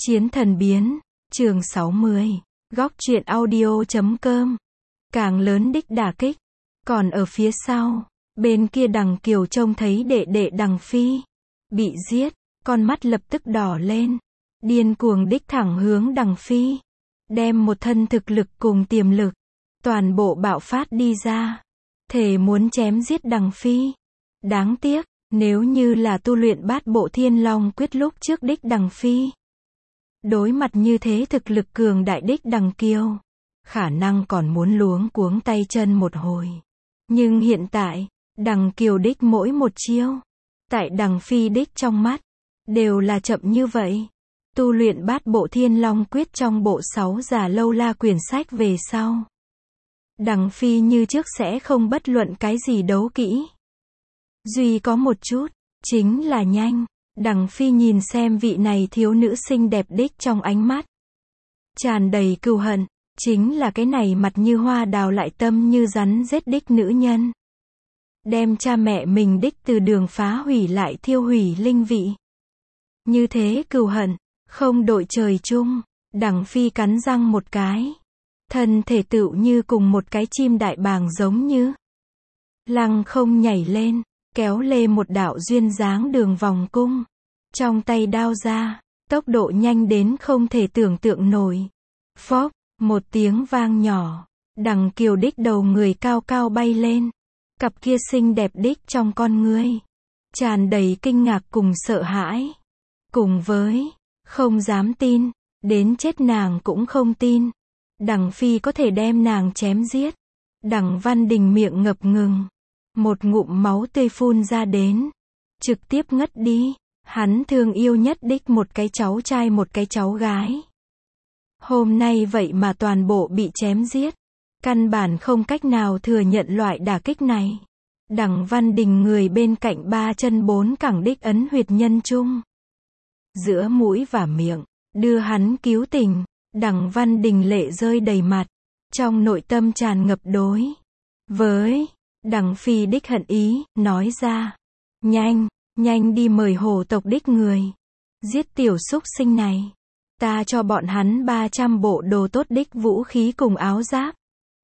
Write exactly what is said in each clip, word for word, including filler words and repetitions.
Chiến thần biến, chương sáu mươi, góc truyện audio chấm com. Càng lớn đích đả kích. Còn ở phía sau, bên kia Đằng Kiều trông thấy đệ đệ Đằng Phi bị giết, con mắt lập tức đỏ lên, điên cuồng đích thẳng hướng Đằng Phi, đem một thân thực lực cùng tiềm lực toàn bộ bạo phát đi ra, thề muốn chém giết Đằng Phi. Đáng tiếc, nếu như là tu luyện bát bộ Thiên Long quyết lúc trước đích Đằng Phi, đối mặt như thế thực lực cường đại đích Đằng Kiều, khả năng còn muốn luống cuống tay chân một hồi. Nhưng hiện tại, Đằng Kiều đích mỗi một chiêu, tại Đằng Phi đích trong mắt, đều là chậm như vậy. Tu luyện bát bộ Thiên Long quyết trong bộ sáu già lâu la quyển sách về sau, Đằng Phi như trước sẽ không bất luận cái gì đấu kỹ. Duy có một chút, chính là nhanh. Đằng Phi nhìn xem vị này thiếu nữ xinh đẹp đích trong ánh mắt tràn đầy cừu hận, chính là cái này mặt như hoa đào lại tâm như rắn rết đích nữ nhân. Đem cha mẹ mình đích từ đường phá hủy lại thiêu hủy linh vị. Như thế cừu hận, không đội trời chung. Đằng Phi cắn răng một cái, thân thể tựu như cùng một cái chim đại bàng giống như lăng không nhảy lên, kéo lê một đạo duyên dáng đường vòng cung, trong tay đao ra, tốc độ nhanh đến không thể tưởng tượng nổi. Phốc, một tiếng vang nhỏ, Đằng Kiều đích đầu người cao cao bay lên, cặp kia xinh đẹp đích trong con ngươi tràn đầy kinh ngạc cùng sợ hãi, cùng với không dám tin, đến chết nàng cũng không tin Đằng Phi có thể đem nàng chém giết. Đằng Văn Đình miệng ngập ngừng, một ngụm máu tươi phun ra đến, trực tiếp ngất đi. Hắn thương yêu nhất đích một cái cháu trai một cái cháu gái, hôm nay vậy mà toàn bộ bị chém giết, căn bản không cách nào thừa nhận loại đả kích này. Đằng Văn Đình người bên cạnh ba chân bốn cẳng đích ấn huyệt nhân trung, giữa mũi và miệng, đưa hắn cứu tỉnh. Đằng Văn Đình lệ rơi đầy mặt, trong nội tâm tràn ngập đối với Đằng Phi đích hận ý, nói ra: Nhanh, nhanh đi mời hồ tộc đích người, giết tiểu súc sinh này, ta cho bọn hắn ba trăm bộ đồ tốt đích vũ khí cùng áo giáp.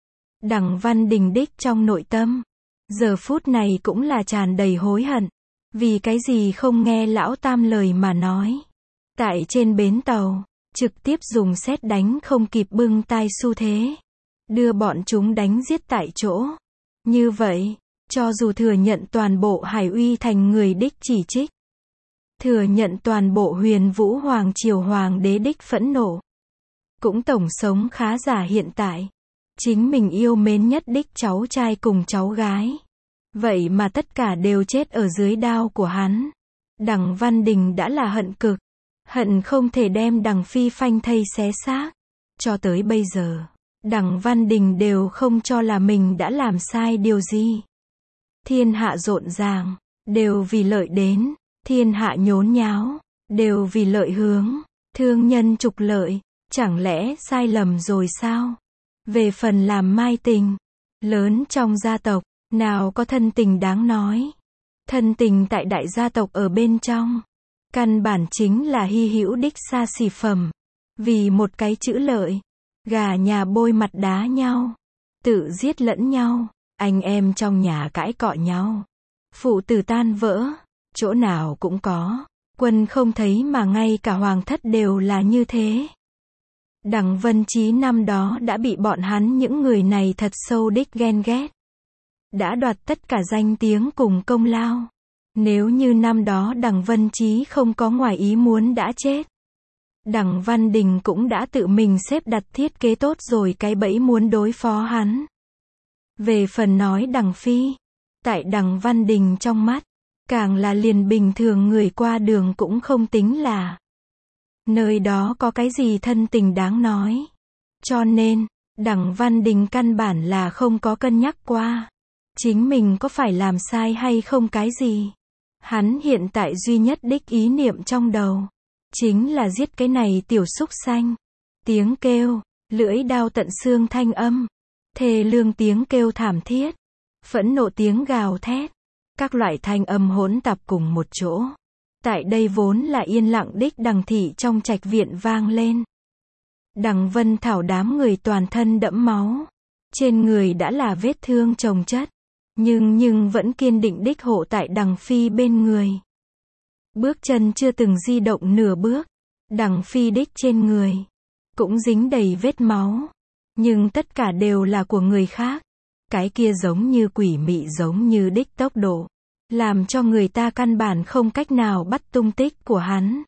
Đằng Văn Đình đích trong nội tâm, giờ phút này cũng là tràn đầy hối hận, vì cái gì không nghe lão tam lời mà nói. Tại trên bến tàu, trực tiếp dùng sét đánh không kịp bưng tai xu thế, đưa bọn chúng đánh giết tại chỗ. Như vậy, cho dù thừa nhận toàn bộ Hải Uy thành người đích chỉ trích, thừa nhận toàn bộ Huyền Vũ Hoàng triều hoàng đế đích phẫn nộ, cũng tổng sống khá giả hiện tại, chính mình yêu mến nhất đích cháu trai cùng cháu gái, vậy mà tất cả đều chết ở dưới đao của hắn. Đằng Văn Đình đã là hận cực, hận không thể đem Đằng Phi phanh thây xé xác. Cho tới bây giờ, Đằng Văn Đình đều không cho là mình đã làm sai điều gì. Thiên hạ rộn ràng, đều vì lợi đến, thiên hạ nhốn nháo, đều vì lợi hướng, thương nhân trục lợi, chẳng lẽ sai lầm rồi sao? Về phần làm mai tình, lớn trong gia tộc, nào có thân tình đáng nói. Thân tình tại đại gia tộc ở bên trong, căn bản chính là hy hữu đích xa xỉ phẩm. Vì một cái chữ lợi, gà nhà bôi mặt đá nhau, tự giết lẫn nhau, anh em trong nhà cãi cọ nhau, phụ tử tan vỡ, chỗ nào cũng có. Quân không thấy mà ngay cả hoàng thất đều là như thế. Đằng Vân Chí năm đó đã bị bọn hắn những người này thật sâu đích ghen ghét, đã đoạt tất cả danh tiếng cùng công lao. Nếu như năm đó Đằng Vân Chí không có ngoài ý muốn đã chết, Đằng Văn Đình cũng đã tự mình xếp đặt thiết kế tốt rồi cái bẫy muốn đối phó hắn. Về phần nói Đằng Phi, tại Đằng Văn Đình trong mắt, càng là liền bình thường người qua đường cũng không tính là. Nơi đó có cái gì thân tình đáng nói. Cho nên, Đằng Văn Đình căn bản là không có cân nhắc qua chính mình có phải làm sai hay không cái gì. Hắn hiện tại duy nhất đích ý niệm trong đầu, chính là giết cái này tiểu súc sanh. Tiếng kêu, lưỡi đao tận xương thanh âm, thê lương tiếng kêu thảm thiết, phẫn nộ tiếng gào thét, các loại thanh âm hỗn tạp cùng một chỗ, Tại đây vốn là yên lặng đích đằng thị trong trạch viện vang lên. Đằng Vân Thảo đám người toàn thân đẫm máu. Trên người đã là vết thương chồng chất. Nhưng nhưng vẫn kiên định đích hộ tại đằng phi bên người. Bước chân chưa từng di động nửa bước. Đằng phi đích trên người. Cũng dính đầy vết máu. Nhưng tất cả đều là của người khác. Cái kia giống như quỷ mị giống như đích tốc độ. Làm cho người ta căn bản không cách nào bắt tung tích của hắn.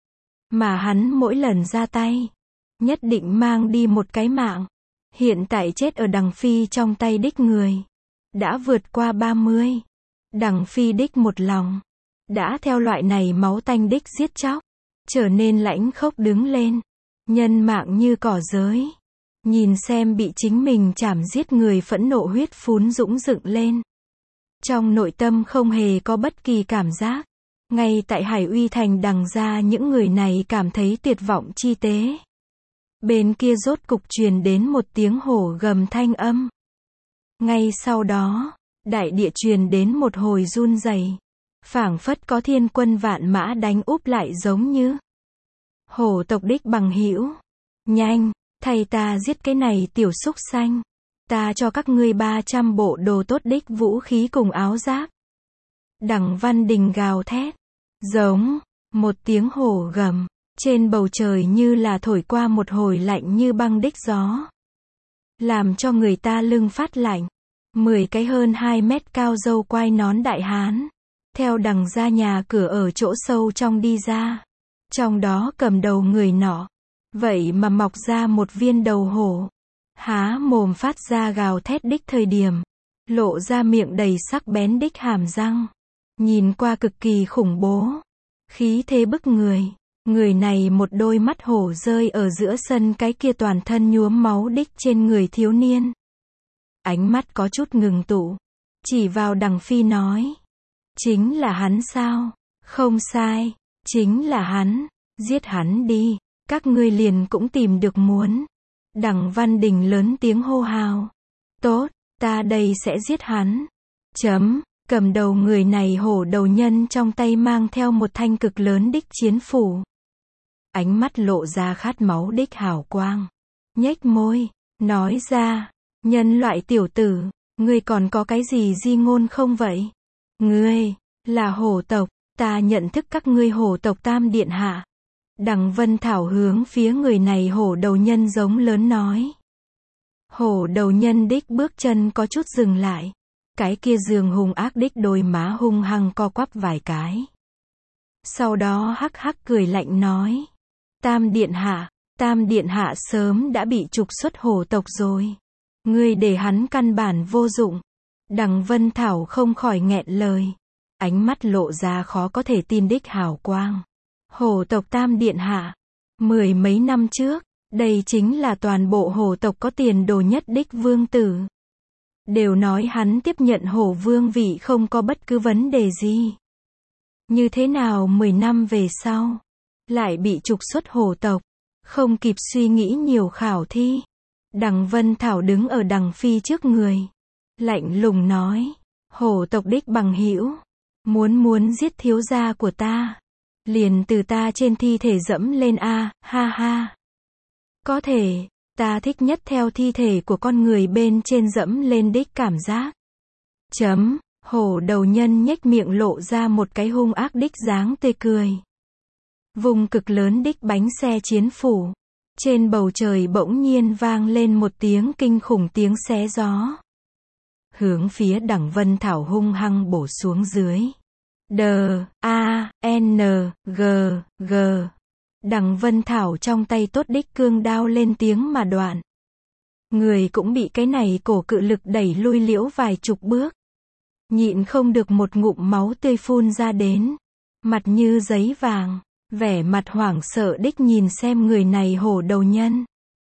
Mà hắn mỗi lần ra tay. Nhất định mang đi một cái mạng. Hiện tại chết ở đằng phi trong tay đích người. Đã vượt qua ba mươi. Đằng phi đích một lòng. Đã theo loại này máu tanh đích giết chóc. Trở nên lãnh khốc đứng lên. Nhân mạng như cỏ giới. Nhìn xem bị chính mình chảm giết người phẫn nộ huyết phún dũng dựng lên. Trong nội tâm không hề có bất kỳ cảm giác. Ngay tại Hải Uy Thành đằng ra những người này cảm thấy tuyệt vọng chi tế. Bên kia rốt cục truyền đến một tiếng hổ gầm thanh âm. Ngay sau đó, đại địa truyền đến một hồi run rẩy, phảng phất có thiên quân vạn mã đánh úp lại giống như. Hổ tộc đích bằng hữu, nhanh, thầy ta giết cái này tiểu súc sanh. Ta cho các ngươi ba trăm bộ đồ tốt đích vũ khí cùng áo giáp. Đằng Văn Đình gào thét. Giống, một tiếng hổ gầm. Trên bầu trời như là thổi qua một hồi lạnh như băng đích gió. Làm cho người ta lưng phát lạnh. Mười cái hơn hai mét cao râu quai nón đại hán. Theo đằng ra nhà cửa ở chỗ sâu trong đi ra. Trong đó cầm đầu người nọ. Vậy mà mọc ra một viên đầu hổ. Há mồm phát ra gào thét đích thời điểm. Lộ ra miệng đầy sắc bén đích hàm răng. Nhìn qua cực kỳ khủng bố. Khí thế bức người. Người này một đôi mắt hổ rơi ở giữa sân cái kia toàn thân nhuốm máu đích trên người thiếu niên. Ánh mắt có chút ngừng tụ. Chỉ vào đằng phi nói. Chính là hắn sao? Không sai. Chính là hắn. Giết hắn đi. Các ngươi liền cũng tìm được muốn. Đằng Văn Đình lớn tiếng hô hào. Tốt, ta đây sẽ giết hắn. Chấm, cầm đầu người này hổ đầu nhân trong tay mang theo một thanh cực lớn đích chiến phủ. Ánh mắt lộ ra khát máu đích hào quang. Nhếch môi, nói ra, nhân loại tiểu tử, ngươi còn có cái gì di ngôn không vậy? Ngươi, là hổ tộc, ta nhận thức các ngươi hổ tộc Tam Điện Hạ. Đằng Vân Thảo hướng phía người này hổ đầu nhân giống lớn nói. Hổ đầu nhân đích bước chân có chút dừng lại. Cái kia giường hung ác đích đôi má hung hăng co quắp vài cái. Sau đó hắc hắc cười lạnh nói. Tam Điện Hạ, Tam Điện Hạ sớm đã bị trục xuất hổ tộc rồi. Ngươi để hắn căn bản vô dụng. Đằng Vân Thảo không khỏi nghẹn lời. Ánh mắt lộ ra khó có thể tin đích hào quang. Hổ tộc Tam Điện Hạ. Mười mấy năm trước, đây chính là toàn bộ hổ tộc có tiền đồ nhất đích vương tử. Đều nói hắn tiếp nhận hổ vương vị không có bất cứ vấn đề gì. Như thế nào mười năm về sau, lại bị trục xuất hổ tộc, không kịp suy nghĩ nhiều khảo thi. Đằng Vân Thảo đứng ở đằng phi trước người. Lạnh lùng nói, hổ tộc đích bằng hữu, muốn muốn giết thiếu gia của ta. Liền từ ta trên thi thể dẫm lên a, ha ha. Có thể, ta thích nhất theo thi thể của con người bên trên dẫm lên đích cảm giác. Chấm, hổ đầu nhân nhếch miệng lộ ra một cái hung ác đích dáng tê cười. Vùng cực lớn đích bánh xe chiến phủ. Trên bầu trời bỗng nhiên vang lên một tiếng kinh khủng tiếng xé gió. Hướng phía đằng Vân Thảo hung hăng bổ xuống dưới. D, A, N, G, G. Đằng Vân Thảo trong tay tốt đích cương đao lên tiếng mà đoạn. Người cũng bị cái này cổ cự lực đẩy lui liễu vài chục bước. Nhịn không được một ngụm máu tươi phun ra đến. Mặt như giấy vàng, vẻ mặt hoảng sợ đích nhìn xem người này hổ đầu nhân.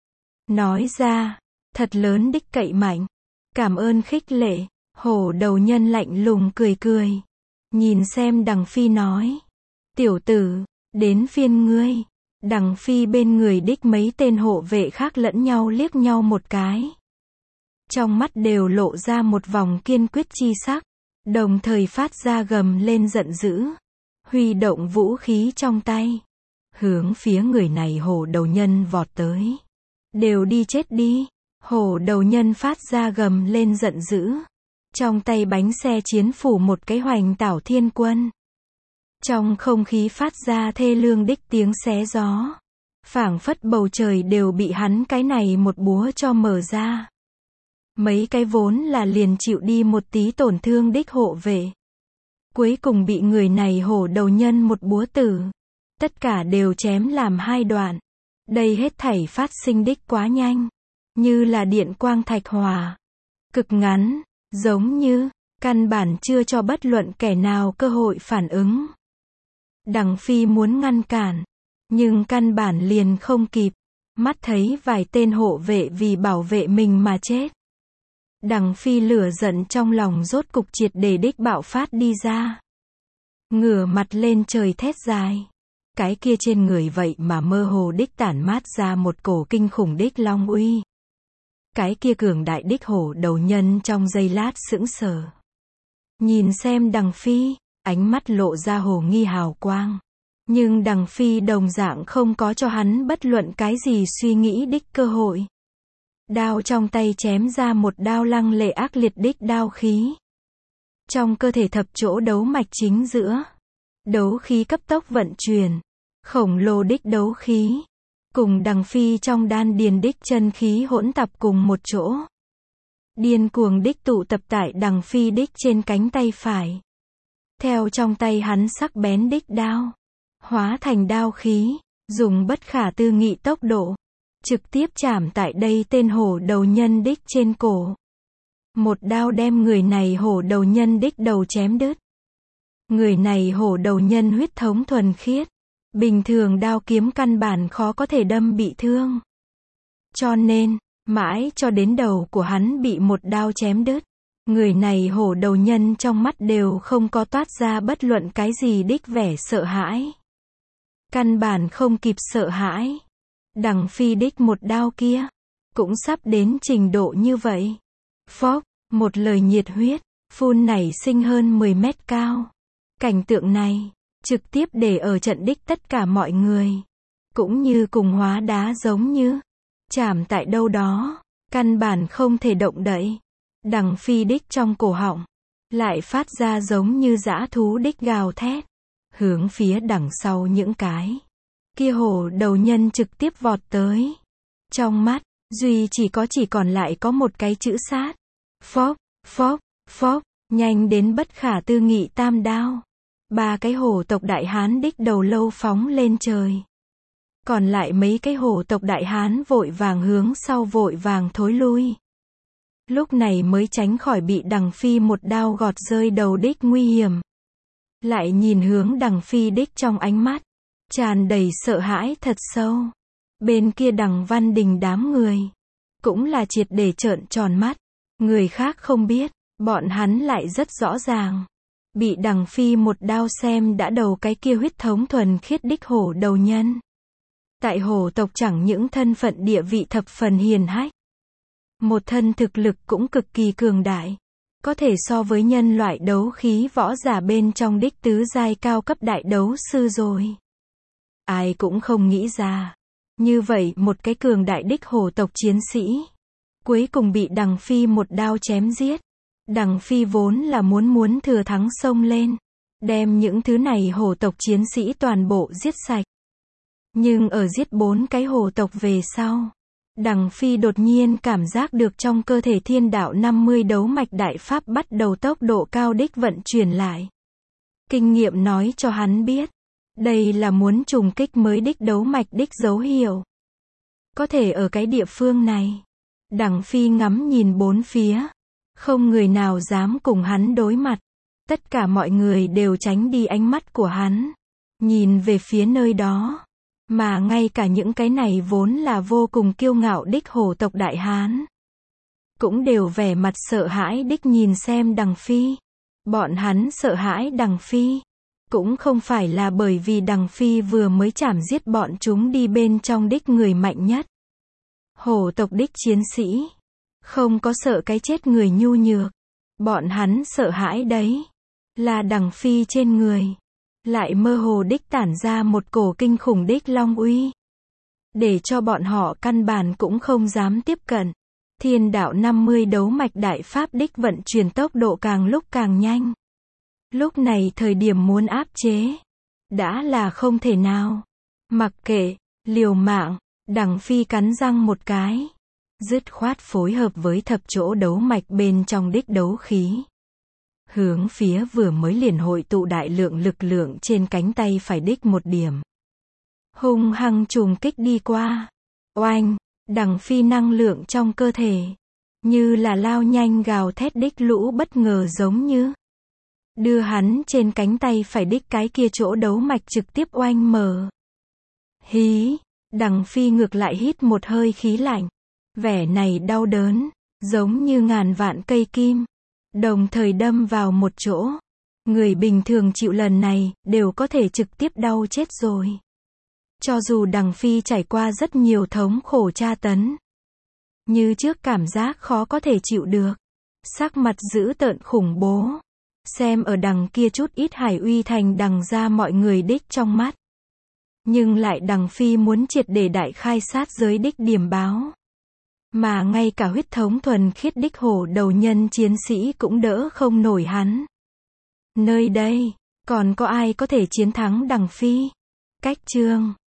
Nói ra, thật lớn đích cậy mạnh. Cảm ơn khích lệ, hổ đầu nhân lạnh lùng cười cười. Nhìn xem đằng phi nói. Tiểu tử, đến phiên ngươi. Đằng phi bên người đích mấy tên hộ vệ khác lẫn nhau liếc nhau một cái. Trong mắt đều lộ ra một vòng kiên quyết chi sắc. Đồng thời phát ra gầm lên giận dữ. huy động vũ khí trong tay, hướng phía người này hổ đầu nhân vọt tới. Đều đi chết đi, hổ đầu nhân phát ra gầm lên giận dữ. Trong tay bánh xe chiến phủ một cái hoành tảo thiên quân. Trong không khí phát ra thê lương đích tiếng xé gió. Phảng phất bầu trời đều bị hắn cái này một búa cho mở ra. Mấy cái vốn là liền chịu đi một tí tổn thương đích hộ vệ. Cuối cùng bị người này hổ đầu nhân một búa tử. Tất cả đều chém làm hai đoạn. Đây hết thảy phát sinh đích quá nhanh. Như là điện quang thạch hỏa. Cực ngắn, giống như, căn bản chưa cho bất luận kẻ nào cơ hội phản ứng. Đằng Phi muốn ngăn cản. Nhưng căn bản liền không kịp. Mắt thấy vài tên hộ vệ vì bảo vệ mình mà chết. Đằng Phi lửa giận trong lòng rốt cục triệt để đích bạo phát đi ra. Ngửa mặt lên trời thét dài. Cái kia trên người vậy mà mơ hồ đích tản mát ra một cổ kinh khủng đích long uy. Cái kia cường đại đích hổ đầu nhân trong giây lát sững sờ. Nhìn xem Đằng Phi, ánh mắt lộ ra hồ nghi hào quang. Nhưng Đằng Phi đồng dạng không có cho hắn bất luận cái gì suy nghĩ đích cơ hội. Đao trong tay chém ra một đao lăng lệ ác liệt đích đao khí. Trong cơ thể thập chỗ đấu mạch chính giữa. Đấu khí cấp tốc vận chuyển. Khổng lồ đích đấu khí. Cùng Đằng Phi trong đan điền đích chân khí hỗn tập cùng một chỗ. Điên cuồng đích tụ tập tại Đằng Phi đích trên cánh tay phải. Theo trong tay hắn sắc bén đích đao. Hóa thành đao khí. Dùng bất khả tư nghị tốc độ. Trực tiếp chạm tại đây tên hổ đầu nhân đích trên cổ. Một đao đem người này hổ đầu nhân đích đầu chém đứt. Người này hổ đầu nhân huyết thống thuần khiết. Bình thường đao kiếm căn bản khó có thể đâm bị thương. Cho nên, mãi cho đến đầu của hắn bị một đao chém đứt. Người này hổ đầu nhân trong mắt đều không có toát ra bất luận cái gì đích vẻ sợ hãi. Căn bản không kịp sợ hãi. Đằng Phi đích một đao kia. Cũng sắp đến trình độ như vậy. Phốc, một lời nhiệt huyết. Phun nảy sinh hơn mười mét cao. Cảnh tượng này. Trực tiếp để ở trận đích tất cả mọi người. Cũng như cùng hóa đá giống như. Chạm tại đâu đó. Căn bản không thể động đậy. Đằng Phi đích trong cổ họng. Lại phát ra giống như dã thú đích gào thét. Hướng phía đằng sau những cái. Kia hổ đầu nhân trực tiếp vọt tới. Trong mắt, duy chỉ có chỉ còn lại có một cái chữ sát. Phốc, phốc, phốc, nhanh đến bất khả tư nghị tam đao. Ba cái hổ tộc đại hán đích đầu lâu phóng lên trời. Còn lại mấy cái hổ tộc đại hán vội vàng hướng sau vội vàng thối lui. Lúc này mới tránh khỏi bị Đằng Phi một đao gọt rơi đầu đích nguy hiểm. Lại nhìn hướng Đằng Phi đích trong ánh mắt. Tràn đầy sợ hãi thật sâu. Bên kia Đằng Văn Đình đám người. Cũng là triệt để trợn tròn mắt. Người khác không biết. Bọn hắn lại rất rõ ràng. Bị Đằng Phi một đao xem đã đầu cái kia huyết thống thuần khiết đích hổ đầu nhân. Tại hổ tộc chẳng những thân phận địa vị thập phần hiền hách. Một thân thực lực cũng cực kỳ cường đại. Có thể so với nhân loại đấu khí võ giả bên trong đích tứ giai cao cấp đại đấu sư rồi. Ai cũng không nghĩ ra. Như vậy một cái cường đại đích hổ tộc chiến sĩ. Cuối cùng bị Đằng Phi một đao chém giết. Đằng Phi vốn là muốn muốn thừa thắng xông lên. Đem những thứ này hổ tộc chiến sĩ toàn bộ giết sạch. Nhưng ở giết bốn cái hổ tộc về sau. Đằng Phi đột nhiên cảm giác được trong cơ thể thiên đạo năm mươi đấu mạch đại pháp bắt đầu tốc độ cao đích vận chuyển lại. Kinh nghiệm nói cho hắn biết. Đây là muốn trùng kích mới đích đấu mạch đích dấu hiệu. Có thể ở cái địa phương này. Đằng Phi ngắm nhìn bốn phía. Không người nào dám cùng hắn đối mặt. Tất cả mọi người đều tránh đi ánh mắt của hắn. Nhìn về phía nơi đó. Mà ngay cả những cái này vốn là vô cùng kiêu ngạo đích hổ tộc đại hán. Cũng đều vẻ mặt sợ hãi đích nhìn xem Đằng Phi. Bọn hắn sợ hãi Đằng Phi. Cũng không phải là bởi vì Đằng Phi vừa mới chảm giết bọn chúng đi bên trong đích người mạnh nhất. Hổ tộc đích chiến sĩ. Không có sợ cái chết người nhu nhược. Bọn hắn sợ hãi đấy. Là Đằng Phi trên người. lại mơ hồ đích tản ra một cổ kinh khủng đích long uy. Để cho bọn họ căn bản cũng không dám tiếp cận. Thiên đạo năm mươi đấu mạch đại pháp đích vận chuyển tốc độ càng lúc càng nhanh. Lúc này thời điểm muốn áp chế, đã là không thể nào. Mặc kệ, liều mạng, Đằng Phi cắn răng một cái. Dứt khoát phối hợp với thập chỗ đấu mạch bên trong đích đấu khí. Hướng phía vừa mới liền hội tụ đại lượng lực lượng trên cánh tay phải đích một điểm. Hung hăng trùng kích đi qua. Oanh, Đằng Phi năng lượng trong cơ thể. Như là lao nhanh gào thét đích lũ bất ngờ giống như. Đưa hắn trên cánh tay phải đích cái kia chỗ đấu mạch trực tiếp oanh mở. Hí, Đằng Phi ngược lại hít một hơi khí lạnh. Vẻ này đau đớn, giống như ngàn vạn cây kim. Đồng thời đâm vào một chỗ. Người bình thường chịu lần này, đều có thể trực tiếp đau chết rồi. Cho dù Đằng Phi trải qua rất nhiều thống khổ tra tấn. Như trước cảm giác khó có thể chịu được. Sắc mặt dữ tợn khủng bố. Xem ở đằng kia chút ít hải uy thành đằng ra mọi người đích trong mắt. Nhưng lại Đằng Phi muốn triệt để đại khai sát giới đích điểm báo. Mà ngay cả huyết thống thuần khiết đích hổ đầu nhân chiến sĩ cũng đỡ không nổi hắn. Nơi đây, còn có ai có thể chiến thắng Đằng Phi? Cách chương